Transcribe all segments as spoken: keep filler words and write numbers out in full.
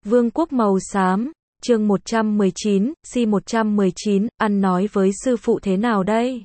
Vương quốc màu xám, chương một trăm mười chín, si một trăm mười chín, ăn nói với sư phụ thế nào đây?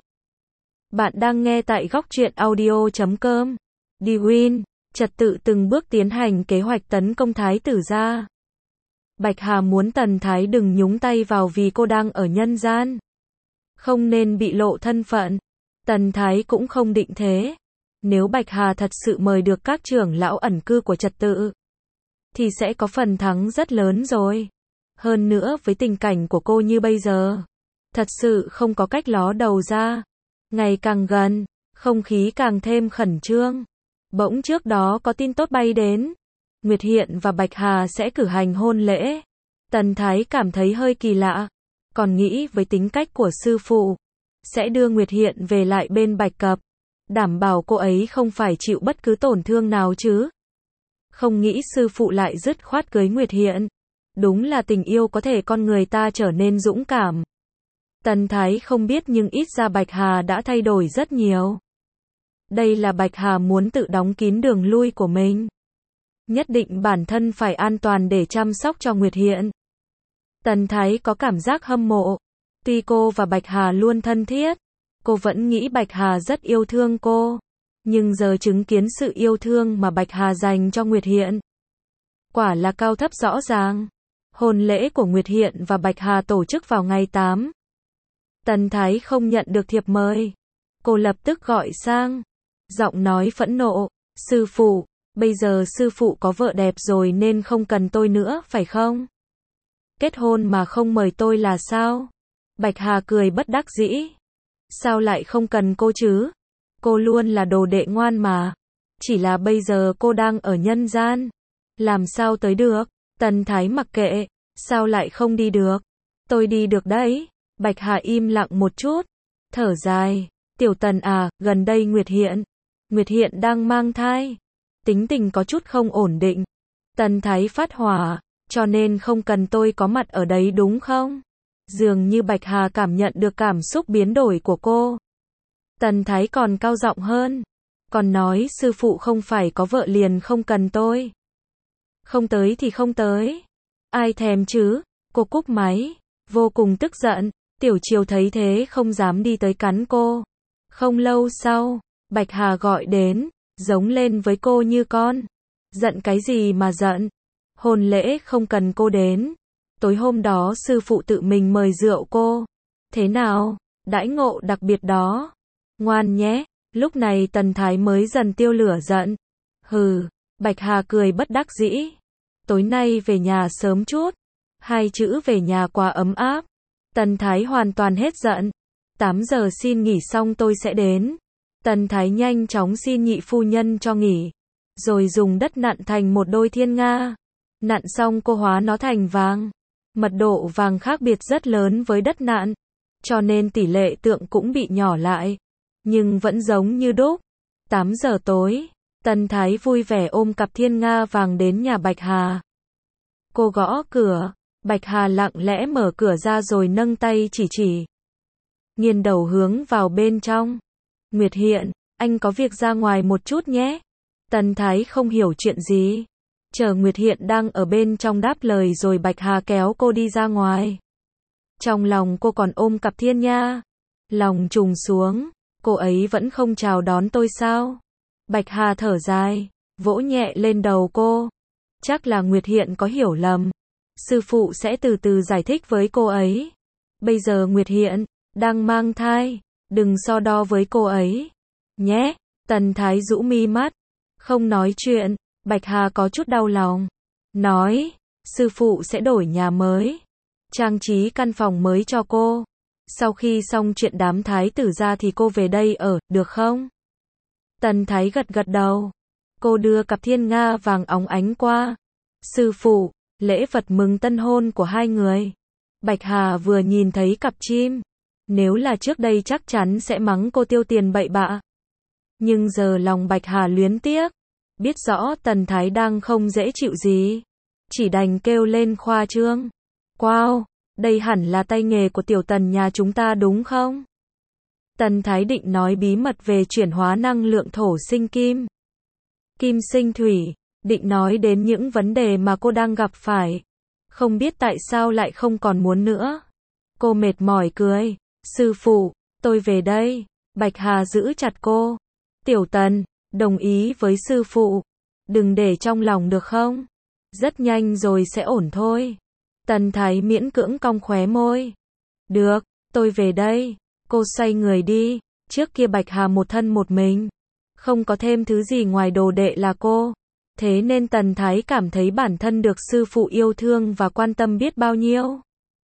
Bạn đang nghe tại góc truyện audio chấm com. Đi Win, trật tự từng bước tiến hành kế hoạch tấn công Thái tử gia. Bạch Hà muốn Tần Thái đừng nhúng tay vào vì cô đang ở nhân gian. Không nên bị lộ thân phận. Tần Thái cũng không định thế. Nếu Bạch Hà thật sự mời được các trưởng lão ẩn cư của trật tự, thì sẽ có phần thắng rất lớn rồi. Hơn nữa với tình cảnh của cô như bây giờ, thật sự không có cách ló đầu ra. Ngày càng gần, không khí càng thêm khẩn trương. Bỗng trước đó có tin tốt bay đến. Nguyệt Hiện và Bạch Hà sẽ cử hành hôn lễ. Tần Thái cảm thấy hơi kỳ lạ. Còn nghĩ với tính cách của sư phụ, sẽ đưa Nguyệt Hiện về lại bên Bạch Cập. Đảm bảo cô ấy không phải chịu bất cứ tổn thương nào chứ. Không nghĩ sư phụ lại dứt khoát cưới Nguyệt Hiện. Đúng là tình yêu có thể con người ta trở nên dũng cảm. Tần Thái không biết nhưng ít ra Bạch Hà đã thay đổi rất nhiều. Đây là Bạch Hà muốn tự đóng kín đường lui của mình. Nhất định bản thân phải an toàn để chăm sóc cho Nguyệt Hiện. Tần Thái có cảm giác hâm mộ. Tuy cô và Bạch Hà luôn thân thiết, cô vẫn nghĩ Bạch Hà rất yêu thương cô. Nhưng giờ chứng kiến sự yêu thương mà Bạch Hà dành cho Nguyệt Hiện, quả là cao thấp rõ ràng. Hôn lễ của Nguyệt Hiện và Bạch Hà tổ chức vào ngày tám. Tần Thái không nhận được thiệp mời. Cô lập tức gọi sang. Giọng nói phẫn nộ. Sư phụ, bây giờ sư phụ có vợ đẹp rồi nên không cần tôi nữa phải không? Kết hôn mà không mời tôi là sao? Bạch Hà cười bất đắc dĩ. Sao lại không cần cô chứ? Cô luôn là đồ đệ ngoan mà. Chỉ là bây giờ cô đang ở nhân gian. Làm sao tới được? Tần Thái mặc kệ. Sao lại không đi được? Tôi đi được đấy. Bạch Hà im lặng một chút. Thở dài. Tiểu Tần à, gần đây Nguyệt Hiện. Nguyệt Hiện đang mang thai. Tính tình có chút không ổn định. Tần Thái phát hỏa. Cho nên không cần tôi có mặt ở đấy đúng không? Dường như Bạch Hà cảm nhận được cảm xúc biến đổi của cô. Tần Thái còn cao giọng hơn. Còn nói sư phụ không phải có vợ liền không cần tôi. Không tới thì không tới. Ai thèm chứ? Cô cúp máy. Vô cùng tức giận. Tiểu Triều thấy thế không dám đi tới cắn cô. Không lâu sau, Bạch Hà gọi đến, giống lên với cô như con. Giận cái gì mà giận? Hôn lễ không cần cô đến. Tối hôm đó sư phụ tự mình mời rượu cô. Thế nào? Đãi ngộ đặc biệt đó. Ngoan nhé. Lúc này Tần Thái mới dần tiêu lửa giận. Hừ. Bạch Hà cười bất đắc dĩ. Tối nay về nhà sớm chút. Hai chữ về nhà quá ấm áp. Tần Thái hoàn toàn hết giận. tám giờ xin nghỉ xong tôi sẽ đến. Tần Thái nhanh chóng xin nhị phu nhân cho nghỉ. Rồi dùng đất nặn thành một đôi thiên nga. Nặn xong cô hóa nó thành vàng. Mật độ vàng khác biệt rất lớn với đất nặn. Cho nên tỷ lệ tượng cũng bị nhỏ lại. Nhưng vẫn giống như đúc. tám giờ tối. Tần Thái vui vẻ ôm cặp thiên nga vàng đến nhà Bạch Hà. Cô gõ cửa. Bạch Hà lặng lẽ mở cửa ra rồi nâng tay chỉ chỉ. Nghiêng đầu hướng vào bên trong. Nguyệt Hiện, anh có việc ra ngoài một chút nhé. Tần Thái không hiểu chuyện gì. Chờ Nguyệt Hiện đang ở bên trong đáp lời rồi Bạch Hà kéo cô đi ra ngoài. Trong lòng cô còn ôm cặp thiên nha. Lòng trùng xuống. Cô ấy vẫn không chào đón tôi sao? Bạch Hà thở dài. Vỗ nhẹ lên đầu cô. Chắc là Nguyệt Hiện có hiểu lầm. Sư phụ sẽ từ từ giải thích với cô ấy. Bây giờ Nguyệt Hiện đang mang thai. Đừng so đo với cô ấy. Nhé. Tần Thái rũ mi mắt. Không nói chuyện. Bạch Hà có chút đau lòng. Nói. Sư phụ sẽ đổi nhà mới. Trang trí căn phòng mới cho cô. Sau khi xong chuyện đám thái tử ra thì cô về đây ở, được không? Tần Thái gật gật đầu. Cô đưa cặp thiên nga vàng óng ánh qua. Sư phụ, lễ vật mừng tân hôn của hai người. Bạch Hà vừa nhìn thấy cặp chim. Nếu là trước đây chắc chắn sẽ mắng cô tiêu tiền bậy bạ. Nhưng giờ lòng Bạch Hà luyến tiếc. Biết rõ Tần Thái đang không dễ chịu gì. Chỉ đành kêu lên khoa trương. Wow, đây hẳn là tay nghề của tiểu Tần nhà chúng ta đúng không? Tần Thái định nói bí mật về chuyển hóa năng lượng thổ sinh kim. Kim sinh thủy. Định nói đến những vấn đề mà cô đang gặp phải. Không biết tại sao lại không còn muốn nữa. Cô mệt mỏi cười. Sư phụ, tôi về đây. Bạch Hà giữ chặt cô. Tiểu Tần, đồng ý với sư phụ. Đừng để trong lòng được không? Rất nhanh rồi sẽ ổn thôi. Tần Thái miễn cưỡng cong khóe môi. Được, tôi về đây. Cô xoay người đi. Trước kia Bạch Hà một thân một mình. Không có thêm thứ gì ngoài đồ đệ là cô. Thế nên Tần Thái cảm thấy bản thân được sư phụ yêu thương và quan tâm biết bao nhiêu.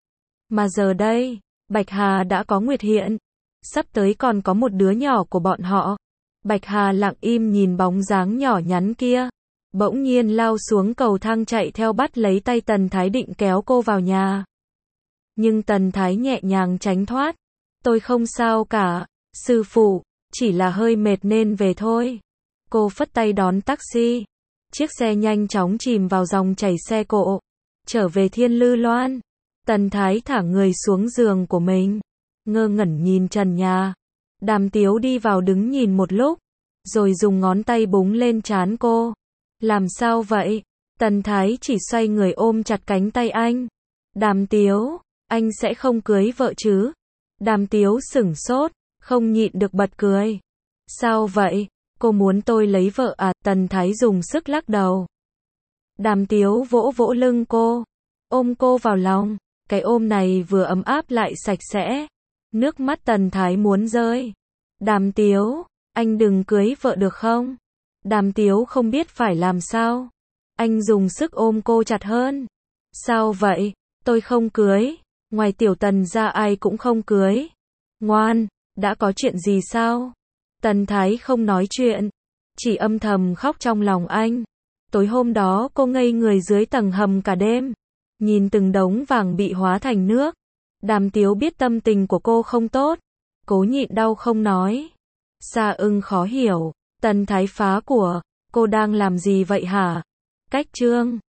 Mà giờ đây, Bạch Hà đã có Nguyệt Hiện. Sắp tới còn có một đứa nhỏ của bọn họ. Bạch Hà lặng im nhìn bóng dáng nhỏ nhắn kia. Bỗng nhiên lao xuống cầu thang chạy theo bắt lấy tay Tần Thái định kéo cô vào nhà. Nhưng Tần Thái nhẹ nhàng tránh thoát. Tôi không sao cả, sư phụ, chỉ là hơi mệt nên về thôi. Cô phất tay đón taxi. Chiếc xe nhanh chóng chìm vào dòng chảy xe cộ. Trở về Thiên Lư Loan. Tần Thái thả người xuống giường của mình. Ngơ ngẩn nhìn trần nhà. Đàm Tiếu đi vào đứng nhìn một lúc. Rồi dùng ngón tay búng lên trán cô. Làm sao vậy? Tần Thái chỉ xoay người ôm chặt cánh tay anh. Đàm Tiếu, anh sẽ không cưới vợ chứ? Đàm Tiếu sửng sốt, không nhịn được bật cười. Sao vậy? Cô muốn tôi lấy vợ à? Tần Thái dùng sức lắc đầu. Đàm Tiếu vỗ vỗ lưng cô, ôm cô vào lòng. Cái ôm này vừa ấm áp lại sạch sẽ. Nước mắt Tần Thái muốn rơi. Đàm Tiếu, anh đừng cưới vợ được không? Đàm Tiếu không biết phải làm sao. Anh dùng sức ôm cô chặt hơn. Sao vậy? Tôi không cưới. Ngoài Tiểu Tần ra ai cũng không cưới. Ngoan, đã có chuyện gì sao? Tần Thái không nói chuyện. Chỉ âm thầm khóc trong lòng anh. Tối hôm đó cô ngây người dưới tầng hầm cả đêm. Nhìn từng đống vàng bị hóa thành nước. Đàm Tiếu biết tâm tình của cô không tốt. Cố nhịn đau không nói. Sa Ưng khó hiểu. Tần Thái phá của. Cô đang làm gì vậy hả? Cách chương